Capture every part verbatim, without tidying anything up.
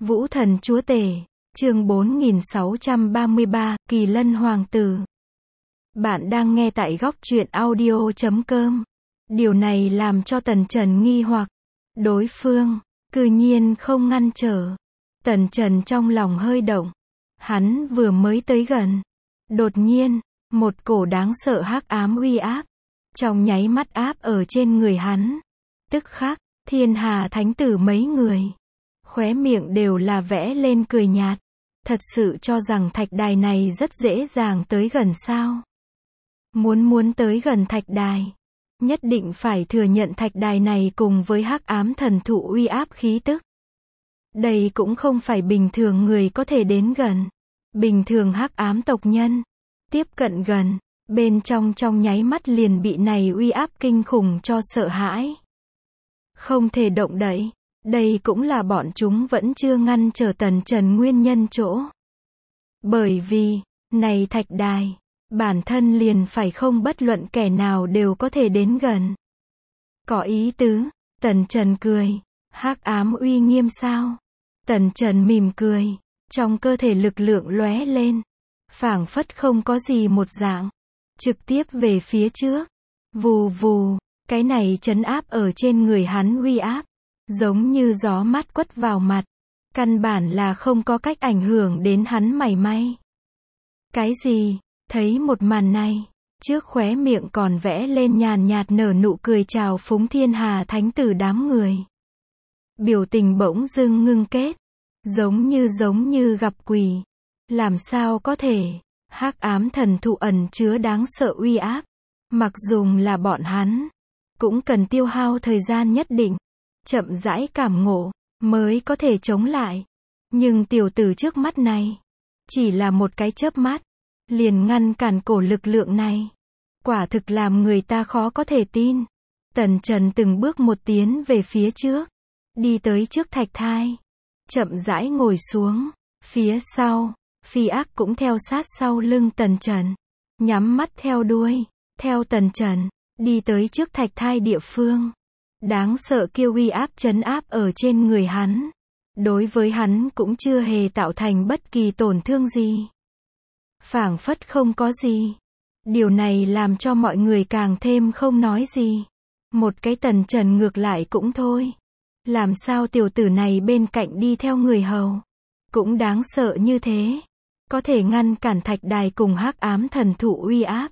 Vũ thần chúa tể, chương bốn nghìn sáu trăm ba mươi ba, Kỳ Lân Hoàng tử. Bạn đang nghe tại góc truyện audio chấm com. Điều này làm cho Tần Trần nghi hoặc. Đối phương, cư nhiên không ngăn trở. Tần Trần trong lòng hơi động. Hắn vừa mới tới gần. Đột nhiên, một cổ đáng sợ hắc ám uy áp. Trong nháy mắt áp ở trên người hắn. Tức khắc, thiên hà thánh tử mấy người. Khóe miệng đều là vẽ lên cười nhạt. Thật sự cho rằng thạch đài này rất dễ dàng tới gần sao? Muốn muốn tới gần thạch đài, nhất định phải thừa nhận thạch đài này cùng với hắc ám thần thụ uy áp khí tức. Đây cũng không phải bình thường người có thể đến gần. Bình thường hắc ám tộc nhân, tiếp cận gần, bên trong trong nháy mắt liền bị này uy áp kinh khủng cho sợ hãi. Không thể động đậy. Đây cũng là bọn chúng vẫn chưa ngăn trở Tần Trần nguyên nhân chỗ. Bởi vì, này thạch đài, bản thân liền phải không bất luận kẻ nào đều có thể đến gần. Có ý tứ, Tần Trần cười, hắc ám uy nghiêm sao? Tần Trần mỉm cười, trong cơ thể lực lượng lóe lên, phảng phất không có gì một dạng, trực tiếp về phía trước. Vù vù, cái này trấn áp ở trên người hắn uy áp. Giống như gió mát quất vào mặt. Căn bản là không có cách ảnh hưởng đến hắn mảy may. Cái gì? Thấy một màn này. Trước khóe miệng còn vẽ lên nhàn nhạt nở nụ cười chào phúng thiên hà thánh tử đám người. Biểu tình bỗng dưng ngưng kết. Giống như giống như gặp quỷ. Làm sao có thể? Hắc ám thần thụ ẩn chứa đáng sợ uy áp. Mặc dù là bọn hắn. Cũng cần tiêu hao thời gian nhất định. Chậm rãi cảm ngộ, mới có thể chống lại. Nhưng tiểu tử trước mắt này, chỉ là một cái chớp mắt, liền ngăn cản cổ lực lượng này. Quả thực làm người ta khó có thể tin. Tần Trần từng bước một tiến về phía trước, đi tới trước thạch thai, chậm rãi ngồi xuống. Phía sau, Phi Ác cũng theo sát sau lưng Tần Trần, nhắm mắt theo đuôi, theo Tần Trần, đi tới trước thạch thai địa phương. Đáng sợ kiêu uy áp trấn áp ở trên người hắn. Đối với hắn cũng chưa hề tạo thành bất kỳ tổn thương gì. Phảng phất không có gì. Điều này làm cho mọi người càng thêm không nói gì. Một cái Tần Trần ngược lại cũng thôi. Làm sao tiểu tử này bên cạnh đi theo người hầu. Cũng đáng sợ như thế. Có thể ngăn cản thạch đài cùng hắc ám thần thụ uy áp.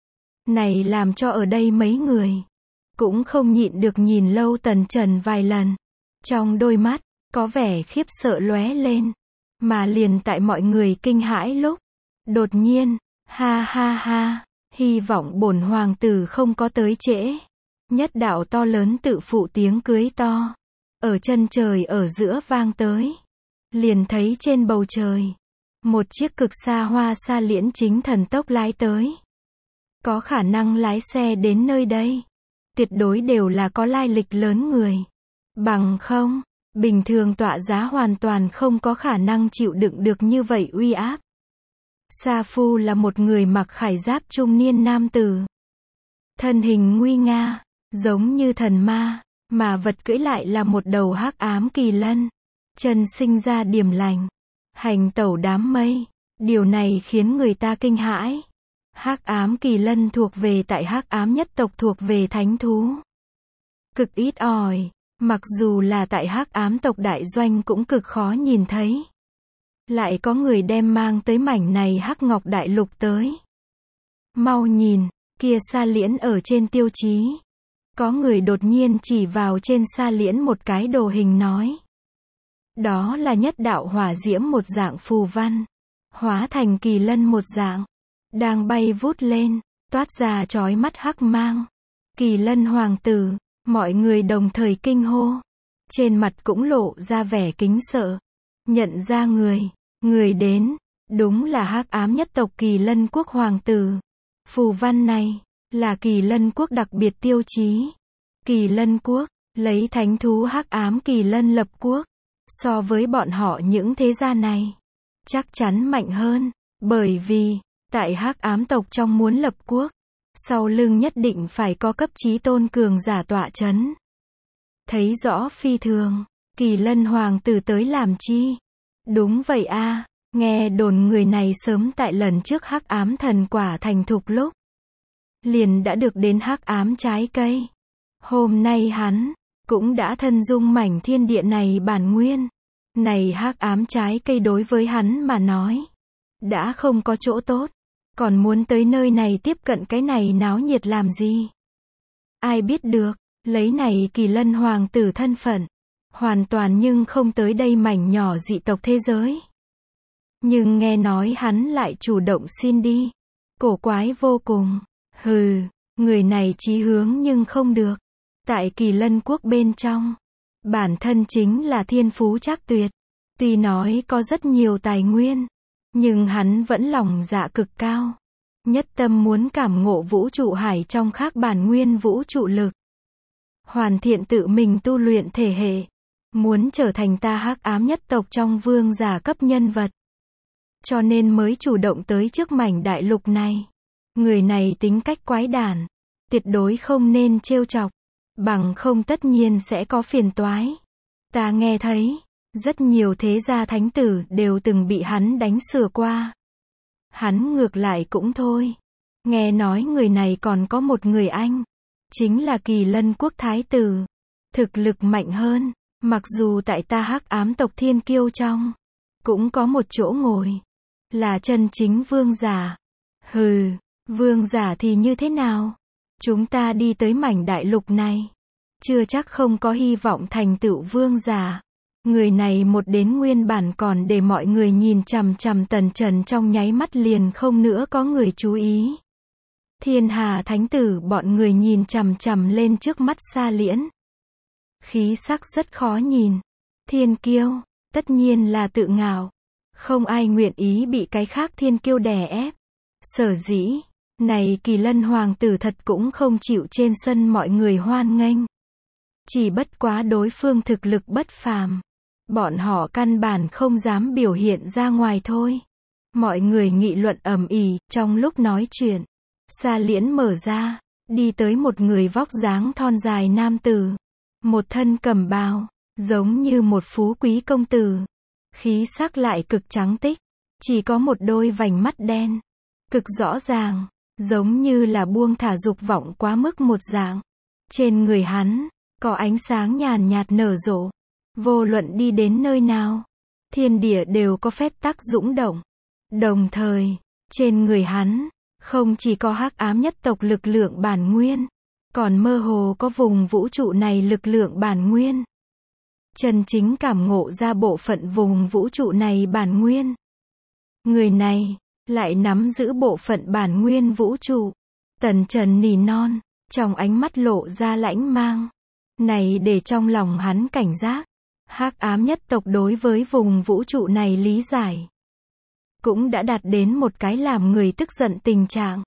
Này làm cho ở đây mấy người. Cũng không nhịn được nhìn lâu Tần Trần vài lần. Trong đôi mắt, có vẻ khiếp sợ lóe lên. Mà liền tại mọi người kinh hãi lúc. Đột nhiên, ha ha ha, hy vọng bổn hoàng tử không có tới trễ. Nhất đạo to lớn tự phụ tiếng cưới to. Ở chân trời ở giữa vang tới. Liền thấy trên bầu trời. Một chiếc cực xa hoa xa liễn chính thần tốc lái tới. Có khả năng lái xe đến nơi đây. Tuyệt đối đều là có lai lịch lớn người. Bằng không, bình thường tọa giá hoàn toàn không có khả năng chịu đựng được như vậy uy áp. Sa Phu là một người mặc khải giáp trung niên nam tử. Thân hình nguy nga, giống như thần ma, mà vật cưỡi lại là một đầu hắc ám kỳ lân. Chân sinh ra điềm lành, hành tẩu đám mây. Điều này khiến người ta kinh hãi. Hắc ám kỳ lân thuộc về tại hắc ám nhất tộc thuộc về thánh thú. Cực ít ỏi, mặc dù là tại hắc ám tộc đại doanh cũng cực khó nhìn thấy. Lại có người đem mang tới mảnh này hắc ngọc đại lục tới. Mau nhìn, kia sa liễn ở trên tiêu chí. Có người đột nhiên chỉ vào trên sa liễn một cái đồ hình nói. Đó là nhất đạo hỏa diễm một dạng phù văn. Hóa thành kỳ lân một dạng. Đang bay vút lên, toát ra chói mắt hắc mang. Kỳ Lân Hoàng tử, mọi người đồng thời kinh hô. Trên mặt cũng lộ ra vẻ kính sợ. Nhận ra người, người đến, đúng là hắc ám nhất tộc Kỳ Lân quốc hoàng tử. Phù văn này, là Kỳ Lân quốc đặc biệt tiêu chí. Kỳ Lân quốc, lấy thánh thú hắc ám Kỳ Lân lập quốc. So với bọn họ những thế gia này, chắc chắn mạnh hơn, bởi vì tại hắc ám tộc trong muốn lập quốc, sau lưng nhất định phải có cấp chí tôn cường giả tọa chấn. Thấy rõ phi thường, Kỳ Lân hoàng tử tới làm chi? Đúng vậy a, nghe đồn người này sớm tại lần trước hắc ám thần quả thành thục lúc, liền đã được đến hắc ám trái cây. Hôm nay hắn, cũng đã thân dung mảnh thiên địa này bản nguyên. Này hắc ám trái cây đối với hắn mà nói, đã không có chỗ tốt. Còn muốn tới nơi này tiếp cận cái này náo nhiệt làm gì? Ai biết được, lấy này Kỳ Lân hoàng tử thân phận, hoàn toàn nhưng không tới đây mảnh nhỏ dị tộc thế giới. Nhưng nghe nói hắn lại chủ động xin đi. Cổ quái vô cùng. Hừ, người này chí hướng nhưng không được. Tại Kỳ Lân quốc bên trong, bản thân chính là thiên phú trác tuyệt. Tuy nói có rất nhiều tài nguyên, nhưng hắn vẫn lòng dạ cực cao. Nhất tâm muốn cảm ngộ vũ trụ hải trong khác bản nguyên vũ trụ lực. Hoàn thiện tự mình tu luyện thể hệ. Muốn trở thành ta hắc ám nhất tộc trong vương giả cấp nhân vật. Cho nên mới chủ động tới trước mảnh đại lục này. Người này tính cách quái đản, tuyệt đối không nên trêu chọc, bằng không tất nhiên sẽ có phiền toái. Ta nghe thấy, rất nhiều thế gia thánh tử đều từng bị hắn đánh sửa qua. Hắn ngược lại cũng thôi. Nghe nói người này còn có một người anh, chính là Kỳ Lân quốc thái tử. Thực lực mạnh hơn, mặc dù tại ta hắc ám tộc thiên kiêu trong, cũng có một chỗ ngồi. Là chân chính vương giả. Hừ, vương giả thì như thế nào? Chúng ta đi tới mảnh đại lục này, chưa chắc không có hy vọng thành tựu vương giả. Người này một đến nguyên bản còn để mọi người nhìn chằm chằm Tần Trần trong nháy mắt liền không nữa có người chú ý. Thiên Hà thánh tử bọn người nhìn chằm chằm lên trước mắt Sa Liễn. Khí sắc rất khó nhìn. Thiên kiêu, tất nhiên là tự ngạo. Không ai nguyện ý bị cái khác thiên kiêu đè ép. Sở dĩ, này Kỳ Lân hoàng tử thật cũng không chịu trên sân mọi người hoan nghênh. Chỉ bất quá đối phương thực lực bất phàm. Bọn họ căn bản không dám biểu hiện ra ngoài thôi. Mọi người nghị luận ầm ĩ, trong lúc nói chuyện, Sa Liễn mở ra, đi tới một người vóc dáng thon dài nam tử. Một thân cẩm bào, giống như một phú quý công tử. Khí sắc lại cực trắng tích, chỉ có một đôi vành mắt đen, cực rõ ràng, giống như là buông thả dục vọng quá mức một dạng. Trên người hắn, có ánh sáng nhàn nhạt nở rộ. Vô luận đi đến nơi nào, thiên địa đều có phép tắc dũng động. Đồng thời, trên người hắn, không chỉ có hắc ám nhất tộc lực lượng bản nguyên, còn mơ hồ có vùng vũ trụ này lực lượng bản nguyên. Chân chính cảm ngộ ra bộ phận vùng vũ trụ này bản nguyên. Người này, lại nắm giữ bộ phận bản nguyên vũ trụ. Tần Trần nỉ non, trong ánh mắt lộ ra lãnh mang. Này để trong lòng hắn cảnh giác. Hắc ám nhất tộc đối với vùng vũ trụ này lý giải, cũng đã đạt đến một cái làm người tức giận tình trạng.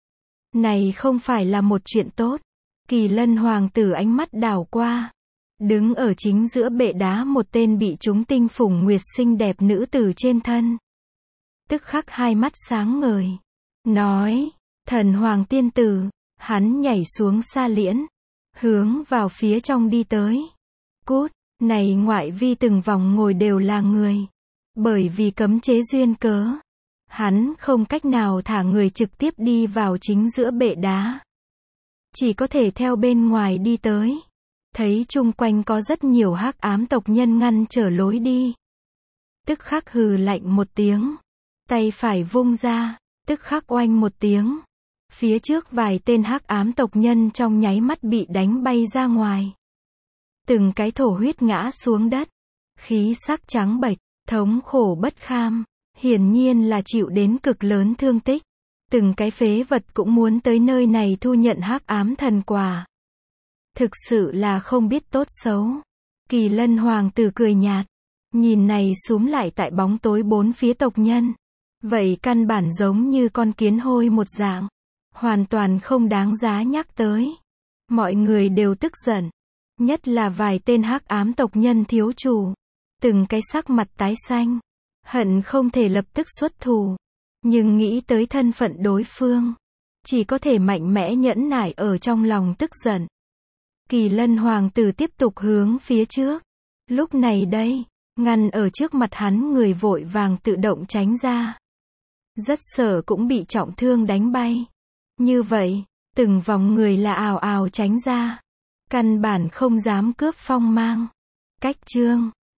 Này không phải là một chuyện tốt. Kỳ Lân hoàng tử ánh mắt đảo qua. Đứng ở chính giữa bệ đá một tên bị chúng tinh phủng nguyệt xinh đẹp nữ tử trên thân. Tức khắc hai mắt sáng ngời. Nói, thần hoàng tiên tử. Hắn nhảy xuống Sa Liễn, hướng vào phía trong đi tới. Cút, này ngoại vi từng vòng ngồi đều là người. Bởi vì cấm chế duyên cớ, hắn không cách nào thả người trực tiếp đi vào chính giữa bệ đá. Chỉ có thể theo bên ngoài đi tới. Thấy chung quanh có rất nhiều hắc ám tộc nhân ngăn trở lối đi. Tức khắc hừ lạnh một tiếng. Tay phải vung ra, tức khắc oanh một tiếng. Phía trước vài tên hắc ám tộc nhân trong nháy mắt bị đánh bay ra ngoài. Từng cái thổ huyết ngã xuống đất. Khí sắc trắng bệch, thống khổ bất kham. Hiển nhiên là chịu đến cực lớn thương tích. Từng cái phế vật cũng muốn tới nơi này thu nhận hắc ám thần quả. Thực sự là không biết tốt xấu. Kỳ Lân hoàng tử cười nhạt. Nhìn này súm lại tại bóng tối bốn phía tộc nhân. Vậy căn bản giống như con kiến hôi một dạng. Hoàn toàn không đáng giá nhắc tới. Mọi người đều tức giận. Nhất là vài tên hắc ám tộc nhân thiếu chủ. Từng cái sắc mặt tái xanh. Hận không thể lập tức xuất thủ. Nhưng nghĩ tới thân phận đối phương. Chỉ có thể mạnh mẽ nhẫn nại ở trong lòng tức giận. Kỳ Lân hoàng tử tiếp tục hướng phía trước. Lúc này đây, ngăn ở trước mặt hắn người vội vàng tự động tránh ra. Rất sợ cũng bị trọng thương đánh bay. Như vậy, từng vòng người là ào ào tránh ra. Căn bản không dám cướp phong mang. Cách chương